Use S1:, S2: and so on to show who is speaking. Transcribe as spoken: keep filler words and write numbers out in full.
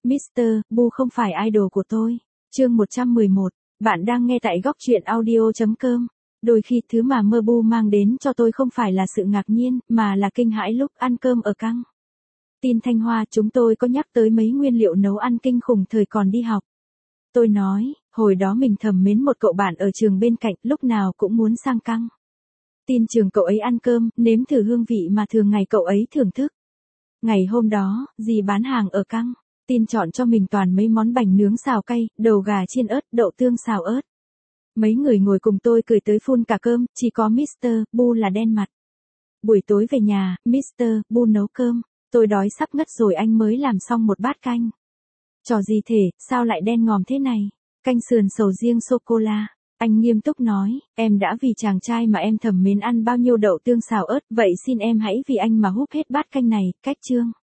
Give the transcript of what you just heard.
S1: mít tơ Boo không phải idol của tôi. Chương một trăm mười một, bạn đang nghe tại góc truyện audio chấm com. Đôi khi thứ mà mơ Bu mang đến cho tôi không phải là sự ngạc nhiên, mà là kinh hãi lúc ăn cơm ở căng tin Thanh Hoa. Chúng tôi có nhắc tới mấy nguyên liệu nấu ăn kinh khủng thời còn đi học. Tôi nói, hồi đó mình thầm mến một cậu bạn ở trường bên cạnh, lúc nào cũng muốn sang căng tin trường cậu ấy ăn cơm, nếm thử hương vị mà thường ngày cậu ấy thưởng thức. Ngày hôm đó, dì bán hàng ở căng tin chọn cho mình toàn mấy món bánh nướng xào cay, đầu gà chiên ớt, đậu tương xào ớt. Mấy người ngồi cùng tôi cười tới phun cả cơm, chỉ có mít tơ Bu là đen mặt. Buổi tối về nhà, mít tơ Bu nấu cơm. Tôi đói sắp ngất rồi, anh mới làm xong một bát canh. Trò gì thể, sao lại đen ngòm thế này? Canh sườn sầu riêng sô-cô-la. Anh nghiêm túc nói, em đã vì chàng trai mà em thầm mến ăn bao nhiêu đậu tương xào ớt, vậy xin em hãy vì anh mà húp hết bát canh này. Cách chương.